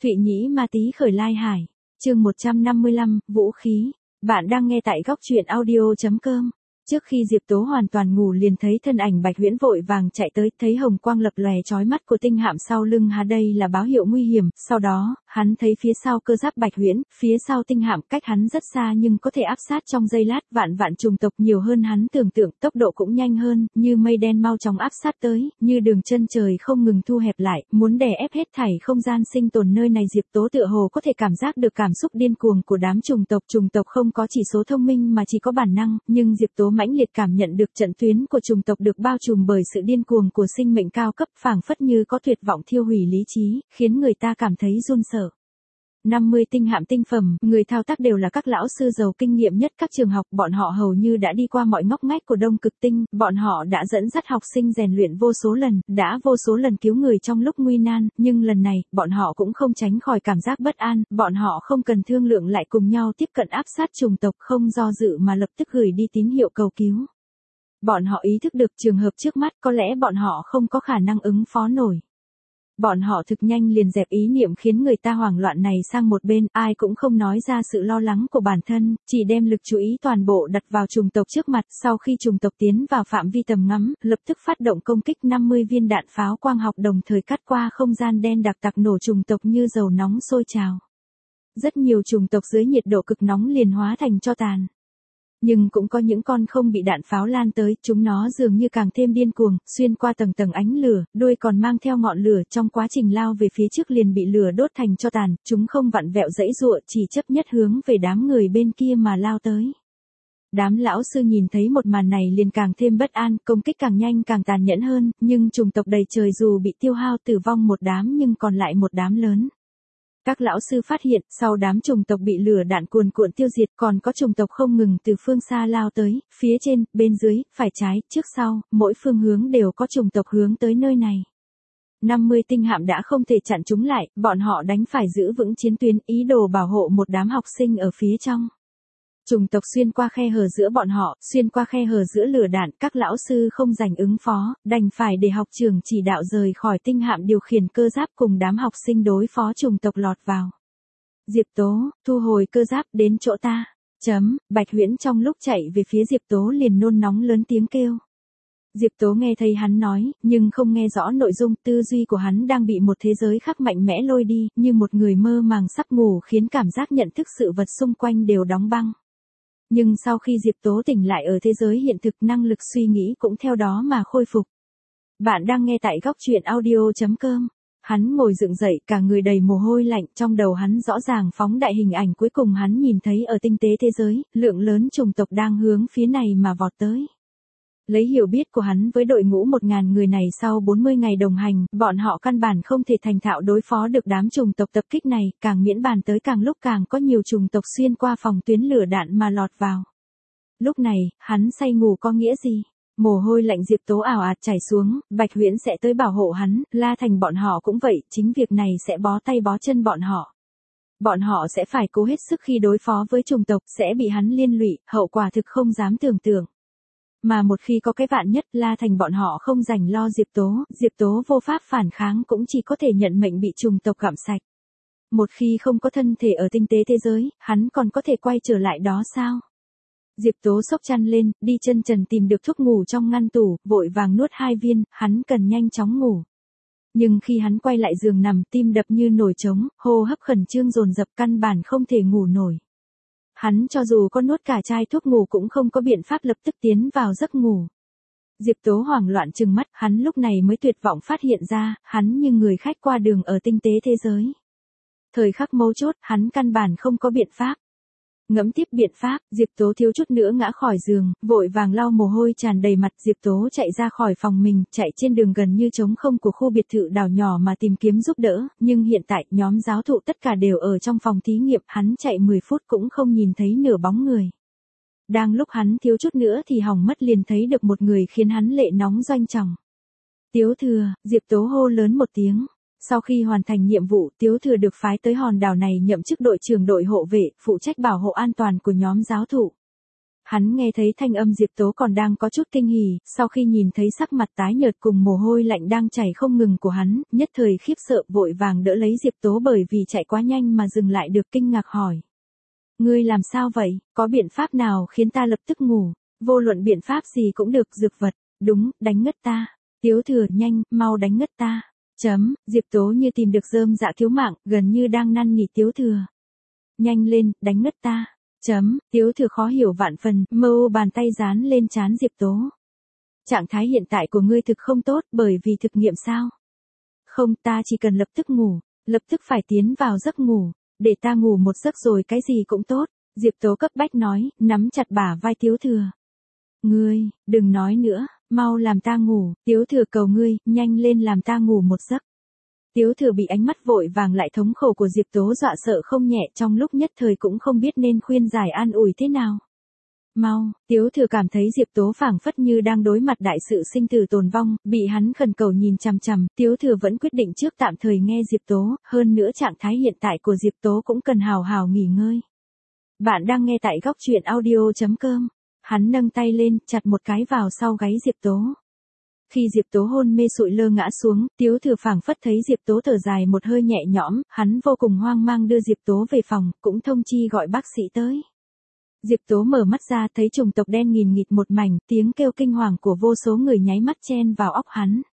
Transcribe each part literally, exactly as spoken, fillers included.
Thụy Nhĩ Ma Tý khởi lai hải. Chương một trăm năm mươi lăm, vũ khí. Bạn đang nghe tại góc truyện audio chấm com. Trước khi Diệp Tố hoàn toàn ngủ liền thấy thân ảnh Bạch Huyễn vội vàng chạy tới, thấy hồng quang lập lòe chói mắt của tinh hạm sau lưng hắn, đây là báo hiệu nguy hiểm. Sau đó, hắn thấy phía sau cơ giáp Bạch Huyễn, phía sau tinh hạm cách hắn rất xa nhưng có thể áp sát trong giây lát. Vạn vạn trùng tộc nhiều hơn hắn tưởng tượng, tốc độ cũng nhanh hơn, như mây đen mau chóng áp sát tới, như đường chân trời không ngừng thu hẹp lại, muốn đè ép hết thảy không gian sinh tồn nơi này. Diệp Tố tựa hồ có thể cảm giác được cảm xúc điên cuồng của đám trùng tộc. Trùng tộc không có chỉ số thông minh mà chỉ có bản năng, nhưng Diệp Tố mãnh liệt cảm nhận được trận tuyến của trùng tộc được bao trùm bởi sự điên cuồng của sinh mệnh cao cấp, phảng phất như có tuyệt vọng thiêu hủy lý trí, khiến người ta cảm thấy run sợ. năm mươi tinh hạm tinh phẩm, người thao tác đều là các lão sư giàu kinh nghiệm nhất các trường học, bọn họ hầu như đã đi qua mọi ngóc ngách của Đông Cực Tinh, bọn họ đã dẫn dắt học sinh rèn luyện vô số lần, đã vô số lần cứu người trong lúc nguy nan, nhưng lần này, bọn họ cũng không tránh khỏi cảm giác bất an, bọn họ không cần thương lượng lại cùng nhau tiếp cận áp sát trùng tộc, không do dự mà lập tức gửi đi tín hiệu cầu cứu. Bọn họ ý thức được trường hợp trước mắt có lẽ bọn họ không có khả năng ứng phó nổi. Bọn họ thực nhanh liền dẹp ý niệm khiến người ta hoảng loạn này sang một bên, ai cũng không nói ra sự lo lắng của bản thân, chỉ đem lực chú ý toàn bộ đặt vào trùng tộc trước mặt. Sau khi trùng tộc tiến vào phạm vi tầm ngắm, lập tức phát động công kích. năm mươi viên đạn pháo quang học đồng thời cắt qua không gian đen đặc tặc, nổ trùng tộc như dầu nóng sôi trào. Rất nhiều trùng tộc dưới nhiệt độ cực nóng liền hóa thành tro tàn. Nhưng cũng có những con không bị đạn pháo lan tới, chúng nó dường như càng thêm điên cuồng, xuyên qua tầng tầng ánh lửa, đuôi còn mang theo ngọn lửa, trong quá trình lao về phía trước liền bị lửa đốt thành tro tàn, chúng không vặn vẹo giãy giụa, chỉ chấp nhất hướng về đám người bên kia mà lao tới. Đám lão sư nhìn thấy một màn này liền càng thêm bất an, công kích càng nhanh càng tàn nhẫn hơn, nhưng trùng tộc đầy trời dù bị tiêu hao tử vong một đám nhưng còn lại một đám lớn. Các lão sư phát hiện, sau đám trùng tộc bị lửa đạn cuồn cuộn tiêu diệt, còn có trùng tộc không ngừng từ phương xa lao tới, phía trên, bên dưới, phải trái, trước sau, mỗi phương hướng đều có trùng tộc hướng tới nơi này. năm mươi tinh hạm đã không thể chặn chúng lại, bọn họ đánh phải giữ vững chiến tuyến, ý đồ bảo hộ một đám học sinh ở phía trong. Trùng tộc xuyên qua khe hở giữa bọn họ, xuyên qua khe hở giữa lửa đạn, các lão sư không giành ứng phó, đành phải để học trưởng chỉ đạo rời khỏi tinh hạm điều khiển cơ giáp cùng đám học sinh đối phó trùng tộc lọt vào. Diệp Tố, thu hồi cơ giáp, đến chỗ ta. Chấm, Bạch Huyễn trong lúc chạy về phía Diệp Tố liền nôn nóng lớn tiếng kêu. Diệp Tố nghe thấy hắn nói, nhưng không nghe rõ nội dung, tư duy của hắn đang bị một thế giới khác mạnh mẽ lôi đi, như một người mơ màng sắp ngủ, khiến cảm giác nhận thức sự vật xung quanh đều đóng băng. Nhưng sau khi Diệp Tố tỉnh lại ở thế giới hiện thực, năng lực suy nghĩ cũng theo đó mà khôi phục. Bạn đang nghe tại góc truyện audio chấm com. Hắn ngồi dựng dậy, cả người đầy mồ hôi lạnh, trong đầu hắn rõ ràng phóng đại hình ảnh cuối cùng hắn nhìn thấy ở tinh tế thế giới, lượng lớn trùng tộc đang hướng phía này mà vọt tới. Lấy hiểu biết của hắn với đội ngũ một nghìn người này, sau bốn mươi ngày đồng hành, bọn họ căn bản không thể thành thạo đối phó được đám trùng tộc tập kích này, càng miễn bàn tới càng lúc càng có nhiều trùng tộc xuyên qua phòng tuyến lửa đạn mà lọt vào. Lúc này, hắn say ngủ có nghĩa gì? Mồ hôi lạnh Diệp Tố ảo ạt chảy xuống, Bạch Huyễn sẽ tới bảo hộ hắn, La Thành bọn họ cũng vậy, chính việc này sẽ bó tay bó chân bọn họ. Bọn họ sẽ phải cố hết sức khi đối phó với trùng tộc, sẽ bị hắn liên lụy, hậu quả thực không dám tưởng tượng. Mà một khi có cái vạn nhất, La Thành bọn họ không rảnh lo Diệp Tố, Diệp Tố vô pháp phản kháng cũng chỉ có thể nhận mệnh bị trùng tộc gặm sạch. Một khi không có thân thể ở tinh tế thế giới, hắn còn có thể quay trở lại đó sao? Diệp Tố xốc chăn lên, đi chân trần tìm được thuốc ngủ trong ngăn tủ, vội vàng nuốt hai viên, hắn cần nhanh chóng ngủ. Nhưng khi hắn quay lại giường nằm, tim đập như nổi trống, hô hấp khẩn trương dồn dập, căn bản không thể ngủ nổi. Hắn cho dù có nuốt cả chai thuốc ngủ cũng không có biện pháp lập tức tiến vào giấc ngủ. Diệp Tố hoảng loạn trừng mắt, hắn lúc này mới tuyệt vọng phát hiện ra, hắn như người khách qua đường ở tinh tế thế giới. Thời khắc mấu chốt, hắn căn bản không có biện pháp. Ngẫm tiếp biện pháp, Diệp Tố thiếu chút nữa ngã khỏi giường, vội vàng lau mồ hôi tràn đầy mặt. Diệp Tố chạy ra khỏi phòng mình, chạy trên đường gần như trống không của khu biệt thự đảo nhỏ mà tìm kiếm giúp đỡ, nhưng hiện tại, nhóm giáo thụ tất cả đều ở trong phòng thí nghiệm, hắn chạy mười phút cũng không nhìn thấy nửa bóng người. Đang lúc hắn thiếu chút nữa thì hỏng mất liền thấy được một người khiến hắn lệ nóng doanh trọng. Tiếu Thừa, Diệp Tố hô lớn một tiếng. Sau khi hoàn thành nhiệm vụ, Tiếu Thừa được phái tới hòn đảo này nhậm chức đội trưởng đội hộ vệ, phụ trách bảo hộ an toàn của nhóm giáo thụ. Hắn nghe thấy thanh âm Diệp Tố còn đang có chút kinh hỉ, sau khi nhìn thấy sắc mặt tái nhợt cùng mồ hôi lạnh đang chảy không ngừng của hắn, nhất thời khiếp sợ vội vàng đỡ lấy Diệp Tố bởi vì chạy quá nhanh mà dừng lại được kinh ngạc hỏi. Ngươi làm sao vậy, có biện pháp nào khiến ta lập tức ngủ, vô luận biện pháp gì cũng được, dược vật, đúng, đánh ngất ta, Tiếu Thừa nhanh, mau đánh ngất ta, chấm, Diệp Tố như tìm được rơm dạ cứu mạng, gần như đang năn nỉ Tiếu Thừa. Nhanh lên, đánh ngất ta. Chấm, Tiếu Thừa khó hiểu vạn phần, mơ bàn tay dán lên trán Diệp Tố. Trạng thái hiện tại của ngươi thực không tốt, bởi vì thực nghiệm sao? Không, ta chỉ cần lập tức ngủ, lập tức phải tiến vào giấc ngủ, để ta ngủ một giấc rồi cái gì cũng tốt, Diệp Tố cấp bách nói, nắm chặt bả vai Tiếu Thừa. Ngươi, đừng nói nữa, mau làm ta ngủ, Tiếu Thừa cầu ngươi, nhanh lên làm ta ngủ một giấc. Tiếu Thừa bị ánh mắt vội vàng lại thống khổ của Diệp Tố dọa sợ không nhẹ, trong lúc nhất thời cũng không biết nên khuyên giải an ủi thế nào. Mau, Tiếu Thừa cảm thấy Diệp Tố phảng phất như đang đối mặt đại sự sinh tử tồn vong, bị hắn khẩn cầu nhìn chằm chằm, Tiếu Thừa vẫn quyết định trước tạm thời nghe Diệp Tố, hơn nữa trạng thái hiện tại của Diệp Tố cũng cần hào hào nghỉ ngơi. Bạn đang nghe tại góc truyện audio chấm com. Hắn nâng tay lên, chặt một cái vào sau gáy Diệp Tố. Khi Diệp Tố hôn mê sụi lơ ngã xuống, Tiếu Thừa phảng phất thấy Diệp Tố thở dài một hơi nhẹ nhõm, hắn vô cùng hoang mang đưa Diệp Tố về phòng, cũng thông chi gọi bác sĩ tới. Diệp Tố mở mắt ra thấy trùng tộc đen nghìn nghịt một mảnh, tiếng kêu kinh hoàng của vô số người nháy mắt chen vào óc hắn.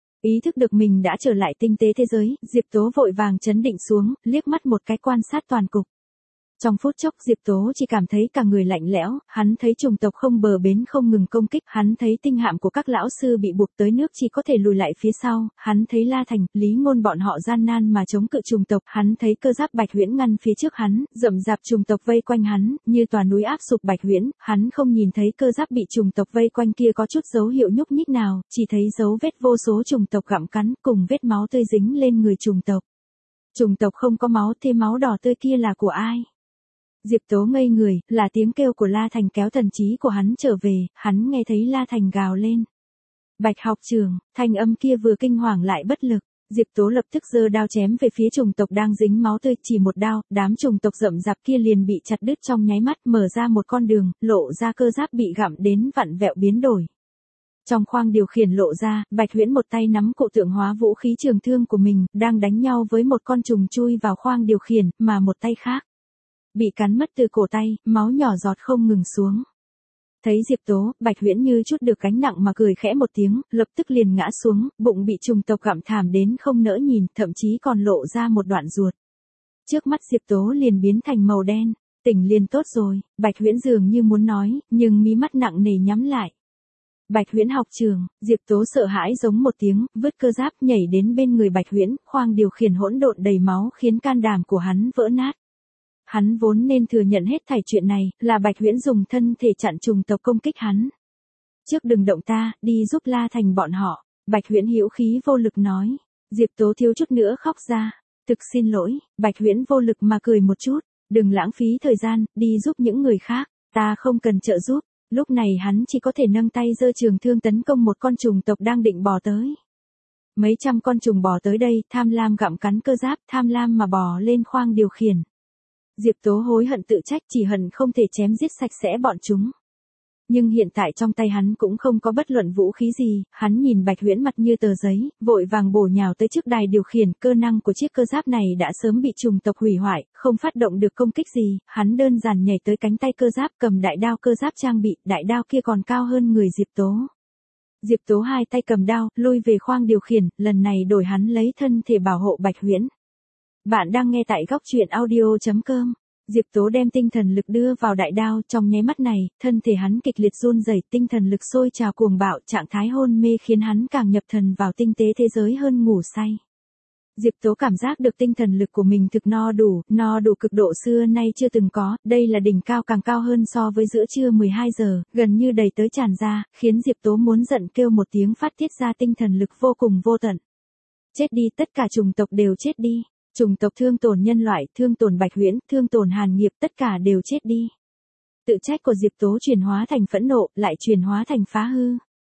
Ý thức được mình đã trở lại tinh tế thế giới, Diệp Tố vội vàng trấn định xuống, liếc mắt một cái quan sát toàn cục. Trong phút chốc Diệp Tố chỉ cảm thấy cả người lạnh lẽo, hắn thấy trùng tộc không bờ bến không ngừng công kích, hắn thấy tinh hạm của các lão sư bị buộc tới nước chỉ có thể lùi lại phía sau, hắn thấy La Thành, Lý Ngôn bọn họ gian nan mà chống cự trùng tộc, hắn thấy cơ giáp Bạch Huyễn ngăn phía trước hắn, rậm rạp trùng tộc vây quanh hắn, như tòa núi áp sụp Bạch Huyễn, hắn không nhìn thấy cơ giáp bị trùng tộc vây quanh kia có chút dấu hiệu nhúc nhích nào, chỉ thấy dấu vết vô số trùng tộc gặm cắn cùng vết máu tươi dính lên người trùng tộc. Trùng tộc không có máu, thế máu đỏ tươi kia là của ai? Diệp Tố ngây người, là tiếng kêu của La Thành kéo thần trí của hắn trở về, hắn nghe thấy La Thành gào lên. Bạch học trưởng, thanh âm kia vừa kinh hoàng lại bất lực, Diệp Tố lập tức giơ đao chém về phía trùng tộc đang dính máu tươi, chỉ một đao, đám trùng tộc rậm rạp kia liền bị chặt đứt trong nháy mắt, mở ra một con đường, lộ ra cơ giáp bị gặm đến vặn vẹo biến đổi. Trong khoang điều khiển lộ ra, Bạch Huyễn một tay nắm cụ tượng hóa vũ khí trường thương của mình, đang đánh nhau với một con trùng chui vào khoang điều khiển, mà một tay khác bị cắn mất từ cổ tay, máu nhỏ giọt không ngừng xuống. Thấy Diệp Tố, Bạch Huyễn như chút được gánh nặng mà cười khẽ một tiếng, lập tức liền ngã xuống, bụng bị trùng tộc gặm thảm đến không nỡ nhìn, thậm chí còn lộ ra một đoạn ruột. Trước mắt Diệp Tố liền biến thành màu đen, tỉnh liền tốt rồi, Bạch Huyễn dường như muốn nói, nhưng mí mắt nặng nề nhắm lại. Bạch Huyễn học trường, Diệp Tố sợ hãi giống một tiếng, vứt cơ giáp nhảy đến bên người Bạch Huyễn, khoang điều khiển hỗn độn đầy máu khiến can đảm của hắn vỡ nát. Hắn vốn nên thừa nhận hết thảy chuyện này, là Bạch Huyễn dùng thân thể chặn trùng tộc công kích hắn. Trước đừng động ta, đi giúp La Thành bọn họ, Bạch Huyễn hữu khí vô lực nói. Diệp Tố thiếu chút nữa khóc ra. Thực xin lỗi, Bạch Huyễn vô lực mà cười một chút, đừng lãng phí thời gian, đi giúp những người khác, ta không cần trợ giúp. Lúc này hắn chỉ có thể nâng tay giơ trường thương tấn công một con trùng tộc đang định bò tới. Mấy trăm con trùng bò tới đây, tham lam gặm cắn cơ giáp, tham lam mà bò lên khoang điều khiển. Diệp Tố hối hận tự trách, chỉ hận không thể chém giết sạch sẽ bọn chúng. Nhưng hiện tại trong tay hắn cũng không có bất luận vũ khí gì, hắn nhìn Bạch Huyễn mặt như tờ giấy, vội vàng bổ nhào tới trước đài điều khiển, cơ năng của chiếc cơ giáp này đã sớm bị trùng tộc hủy hoại, không phát động được công kích gì, hắn đơn giản nhảy tới cánh tay cơ giáp, cầm đại đao cơ giáp trang bị, đại đao kia còn cao hơn người Diệp Tố. Diệp Tố hai tay cầm đao, lui về khoang điều khiển, lần này đổi hắn lấy thân thể bảo hộ Bạch Huyễn. Bạn đang nghe tại góc truyện audio chấm com. Diệp Tố đem tinh thần lực đưa vào đại đao, trong nháy mắt này, thân thể hắn kịch liệt run rẩy, tinh thần lực sôi trào cuồng bạo, trạng thái hôn mê khiến hắn càng nhập thần vào tinh tế thế giới hơn ngủ say. Diệp Tố cảm giác được tinh thần lực của mình thực no đủ, no đủ cực độ xưa nay chưa từng có, đây là đỉnh cao càng cao hơn so với giữa trưa mười hai giờ, gần như đầy tới tràn ra, khiến Diệp Tố muốn giận kêu một tiếng phát tiết ra tinh thần lực vô cùng vô tận. Chết đi, tất cả chủng tộc đều chết đi. Chủng tộc thương tổn nhân loại, thương tổn Bạch Huyễn, thương tổn Hàn Nghiệp, tất cả đều chết đi. Tự trách của Diệp Tố chuyển hóa thành phẫn nộ, lại chuyển hóa thành phá hư.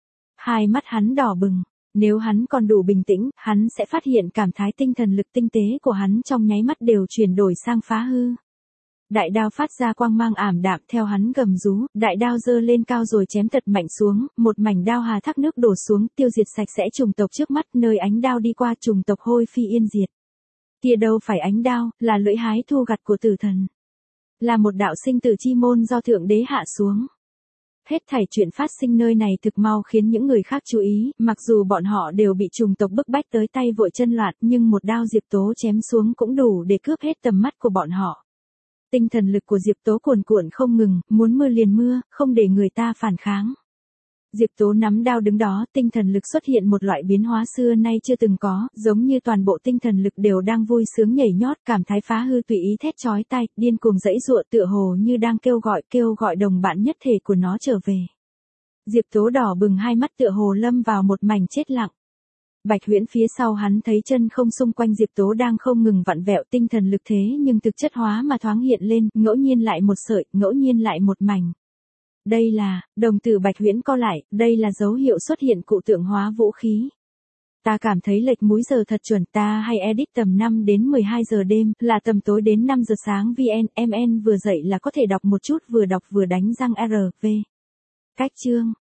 Hai mắt hắn đỏ bừng, nếu hắn còn đủ bình tĩnh, hắn sẽ phát hiện cảm thái tinh thần lực tinh tế của hắn trong nháy mắt đều chuyển đổi sang phá hư. đại đao phát ra quang mang ảm đạm theo hắn gầm rú, đại đao giơ lên cao rồi chém thật mạnh xuống, một mảnh đao hà thác nước đổ xuống, tiêu diệt sạch sẽ chủng tộc trước mắt, nơi ánh đao đi qua chủng tộc hôi phi yên diệt. Kia đâu phải ánh đao, là lưỡi hái thu gặt của tử thần. Là một đạo sinh tử chi môn do thượng đế hạ xuống. Hết thảy chuyện phát sinh nơi này thực mau khiến những người khác chú ý, mặc dù bọn họ đều bị chủng tộc bức bách tới tay vội chân loạn, nhưng một đao Diệp Tố chém xuống cũng đủ để cướp hết tầm mắt của bọn họ. Tinh thần lực của Diệp Tố cuồn cuộn không ngừng, muốn mưa liền mưa, không để người ta phản kháng. Diệp Tố nắm đao đứng đó, tinh thần lực xuất hiện một loại biến hóa xưa nay chưa từng có, giống như toàn bộ tinh thần lực đều đang vui sướng nhảy nhót, cảm thái phá hư tùy ý thét chói tai, điên cuồng giãy giụa tựa hồ như đang kêu gọi, kêu gọi đồng bạn nhất thể của nó trở về. Diệp Tố đỏ bừng hai mắt tựa hồ lâm vào một mảnh chết lặng. Bạch Huyễn phía sau hắn thấy chân không xung quanh Diệp Tố đang không ngừng vặn vẹo tinh thần lực thế nhưng thực chất hóa mà thoáng hiện lên, ngẫu nhiên lại một sợi, ngẫu nhiên lại một mảnh. Đây là, đồng tử Bạch Huyễn co lại, đây là dấu hiệu xuất hiện cụ tượng hóa vũ khí. Ta cảm thấy lệch múi giờ thật chuẩn, ta hay edit tầm năm đến mười hai giờ đêm, là tầm tối đến năm giờ sáng vn, mn vừa dậy là có thể đọc một chút vừa đọc vừa đánh răng R, V. Cách chương.